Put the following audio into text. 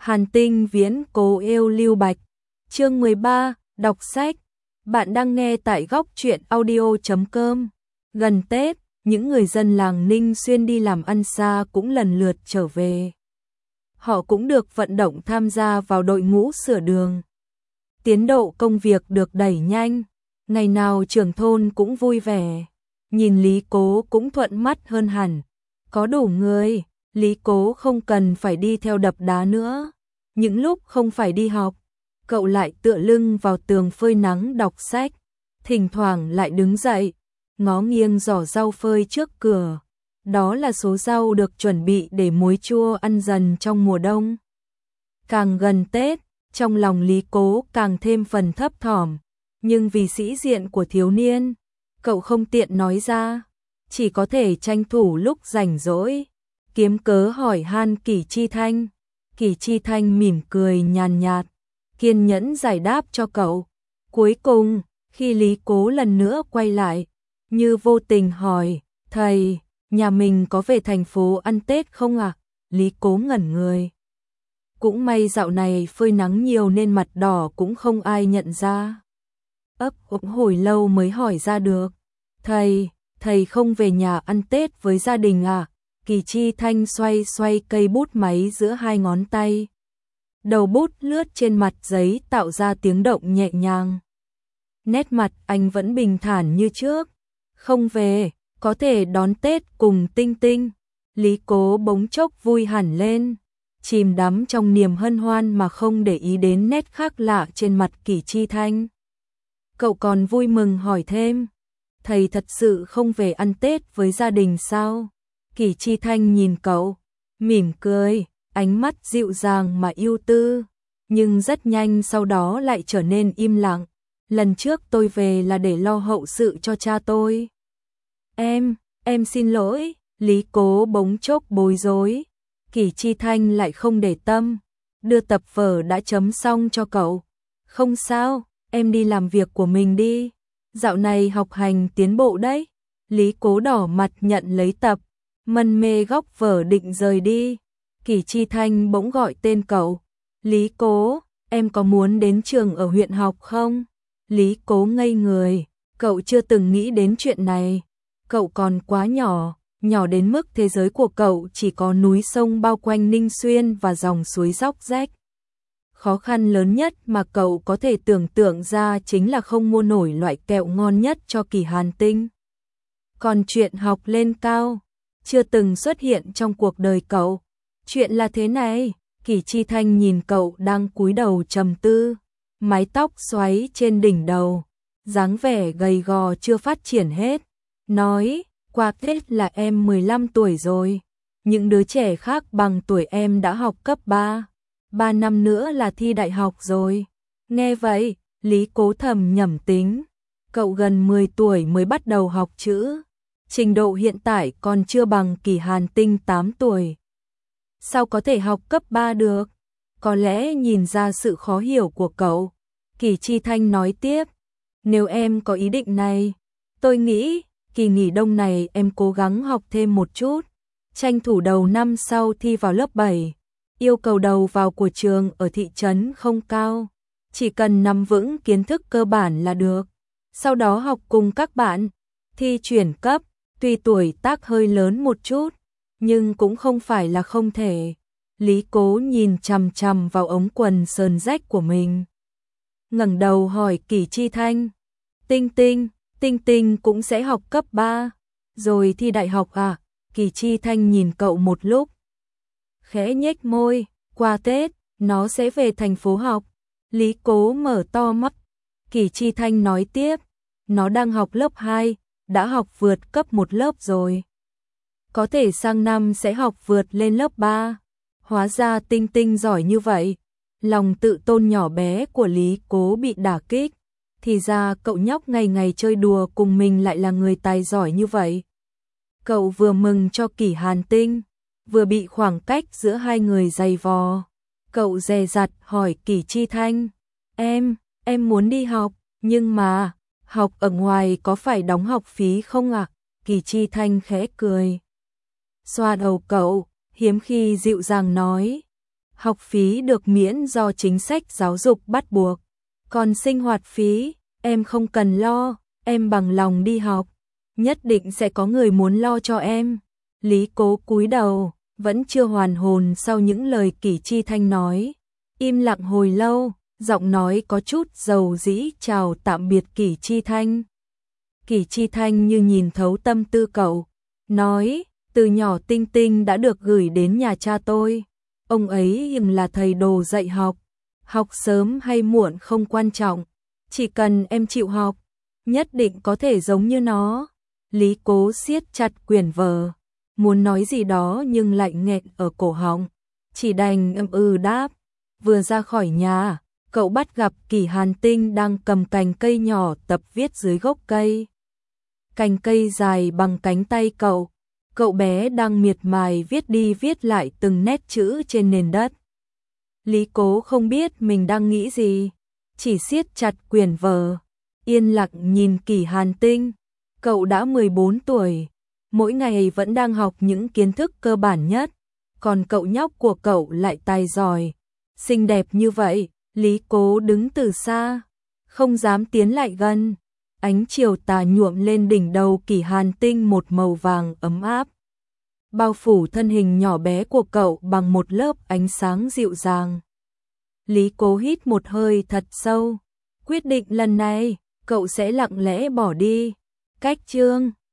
Hàn Tinh viễn cố yêu Lưu Bạch. Chương 13, đọc sách. Bạn đang nghe tại góc truyện audio.com. Gần Tết, những người dân làng Ninh Xuyên đi làm ăn xa cũng lần lượt trở về. Họ cũng được vận động tham gia vào đội ngũ sửa đường. Tiến độ công việc được đẩy nhanh, ngày nào trưởng thôn cũng vui vẻ. Nhìn Lý Cố cũng thuận mắt hơn hẳn. Có đủ người, Lý Cố không cần phải đi theo đập đá nữa. Những lúc không phải đi học, cậu lại tựa lưng vào tường phơi nắng đọc sách, thỉnh thoảng lại đứng dậy, ngó nghiêng giỏ rau phơi trước cửa. Đó là số rau được chuẩn bị để muối chua ăn dần trong mùa đông. Càng gần Tết, trong lòng Lý Cố càng thêm phần thấp thỏm, nhưng vì sĩ diện của thiếu niên, cậu không tiện nói ra, chỉ có thể tranh thủ lúc rảnh rỗi, kiếm cớ hỏi han Kỷ Chi Thanh. Kỷ Chi Thanh mỉm cười nhàn nhạt, kiên nhẫn giải đáp cho cậu. Cuối cùng, khi Lý Cố lần nữa quay lại, như vô tình hỏi, thầy, nhà mình có về thành phố ăn Tết không ạ? Lý Cố ngẩn người. Cũng may dạo này phơi nắng nhiều nên mặt đỏ cũng không ai nhận ra. Ấp úng hồi lâu mới hỏi ra được. Thầy không về nhà ăn Tết với gia đình à? Kỷ Chi Thanh xoay xoay cây bút máy giữa hai ngón tay. Đầu bút lướt trên mặt giấy tạo ra tiếng động nhẹ nhàng. Nét mặt anh vẫn bình thản như trước. Không về, có thể đón Tết cùng Tinh Tinh. Lý Cố bỗng chốc vui hẳn lên, chìm đắm trong niềm hân hoan mà không để ý đến nét khác lạ trên mặt Kỷ Chi Thanh. Cậu còn vui mừng hỏi thêm, thầy thật sự không về ăn Tết với gia đình sao? Kỷ Chi Thanh nhìn cậu, mỉm cười, ánh mắt dịu dàng mà ưu tư, nhưng rất nhanh sau đó lại trở nên im lặng. Lần trước tôi về là để lo hậu sự cho cha tôi. Em xin lỗi. Lý Cố bỗng chốc bối rối. Kỷ Chi Thanh lại không để tâm, đưa tập vở đã chấm xong cho cậu. Không sao, em đi làm việc của mình đi. Dạo này học hành tiến bộ đấy. Lý Cố đỏ mặt nhận lấy tập, mân mê góc vở định rời đi. Kỷ Chi Thanh bỗng gọi tên cậu. Lý Cố, em có muốn đến trường ở huyện học không? Lý Cố ngây người, cậu chưa từng nghĩ đến chuyện này. Cậu còn quá nhỏ, nhỏ đến mức thế giới của cậu chỉ có núi sông bao quanh Ninh Xuyên và dòng suối róc rách. Khó khăn lớn nhất mà cậu có thể tưởng tượng ra chính là không mua nổi loại kẹo ngon nhất cho Kỷ Hàn Tinh. Còn chuyện học lên cao, chưa từng xuất hiện trong cuộc đời cậu. Chuyện là thế này, Kỷ Chi Thanh nhìn cậu đang cúi đầu trầm tư, mái tóc xoáy trên đỉnh đầu, dáng vẻ gầy gò chưa phát triển hết. Nói, qua Tết là em 15 tuổi rồi, những đứa trẻ khác bằng tuổi em đã học cấp 3, 3 năm nữa là thi đại học rồi. Nghe vậy, Lý Cố thầm nhẩm tính, cậu gần 10 tuổi mới bắt đầu học chữ, trình độ hiện tại còn chưa bằng Kỷ Hàn Tinh 8 tuổi. Sao có thể học cấp 3 được? Có lẽ nhìn ra sự khó hiểu của cậu, Kỷ Chi Thanh nói tiếp, nếu em có ý định này, tôi nghĩ kỳ nghỉ đông này em cố gắng học thêm một chút, tranh thủ đầu năm sau thi vào lớp 7. Yêu cầu đầu vào của trường ở thị trấn không cao, chỉ cần nắm vững kiến thức cơ bản là được. Sau đó học cùng các bạn, thi chuyển cấp, tuy tuổi tác hơi lớn một chút, nhưng cũng không phải là không thể. Lý Cố nhìn chằm chằm vào ống quần sờn rách của mình, ngẩng đầu hỏi Kỷ Chi Thanh, Tinh Tinh cũng sẽ học cấp 3, rồi thi đại học à? Kỷ Chi Thanh nhìn cậu một lúc, khẽ nhếch môi, qua Tết, nó sẽ về thành phố học. Lý Cố mở to mắt, Kỷ Chi Thanh nói tiếp, nó đang học lớp 2, đã học vượt cấp 1 lớp rồi. Có thể sang năm sẽ học vượt lên lớp 3. Hóa ra Tinh Tinh giỏi như vậy. Lòng tự tôn nhỏ bé của Lý Cố bị đả kích. Thì ra cậu nhóc ngày ngày chơi đùa cùng mình lại là người tài giỏi như vậy. Cậu vừa mừng cho Kỷ Hàn Tinh, vừa bị khoảng cách giữa hai người dày vò. Cậu dè dặt hỏi Kỷ Chi Thanh, em muốn đi học, nhưng mà, học ở ngoài có phải đóng học phí không ạ? Kỷ Chi Thanh khẽ cười, xoa đầu cậu, hiếm khi dịu dàng nói, học phí được miễn do chính sách giáo dục bắt buộc. Còn sinh hoạt phí, em không cần lo, em bằng lòng đi học. Nhất định sẽ có người muốn lo cho em. Lý Cố cúi đầu, vẫn chưa hoàn hồn sau những lời Kỷ Chi Thanh nói. Im lặng hồi lâu, giọng nói có chút dầu dĩ chào tạm biệt Kỷ Chi Thanh. Kỷ Chi Thanh như nhìn thấu tâm tư cậu, nói, từ nhỏ Tinh Tinh đã được gửi đến nhà cha tôi. Ông ấy là thầy đồ dạy học. Học sớm hay muộn không quan trọng, chỉ cần em chịu học, nhất định có thể giống như nó. Lý Cố siết chặt quyển vở, muốn nói gì đó nhưng lại nghẹn ở cổ họng, chỉ đành đáp. Vừa ra khỏi nhà, cậu bắt gặp Kỷ Hàn Tinh đang cầm cành cây nhỏ tập viết dưới gốc cây. Cành cây dài bằng cánh tay cậu bé đang miệt mài viết đi viết lại từng nét chữ trên nền đất. Lý Cố không biết mình đang nghĩ gì, chỉ siết chặt quyển vở, yên lặng nhìn Kỷ Hàn Tinh. Cậu đã 14 tuổi, mỗi ngày vẫn đang học những kiến thức cơ bản nhất, còn cậu nhóc của cậu lại tài giỏi, xinh đẹp như vậy. Lý Cố đứng từ xa, không dám tiến lại gần. Ánh chiều tà nhuộm lên đỉnh đầu Kỷ Hàn Tinh một màu vàng ấm áp, bao phủ thân hình nhỏ bé của cậu bằng một lớp ánh sáng dịu dàng. Lý Cố hít một hơi thật sâu, quyết định lần này, cậu sẽ lặng lẽ bỏ đi. Cách chương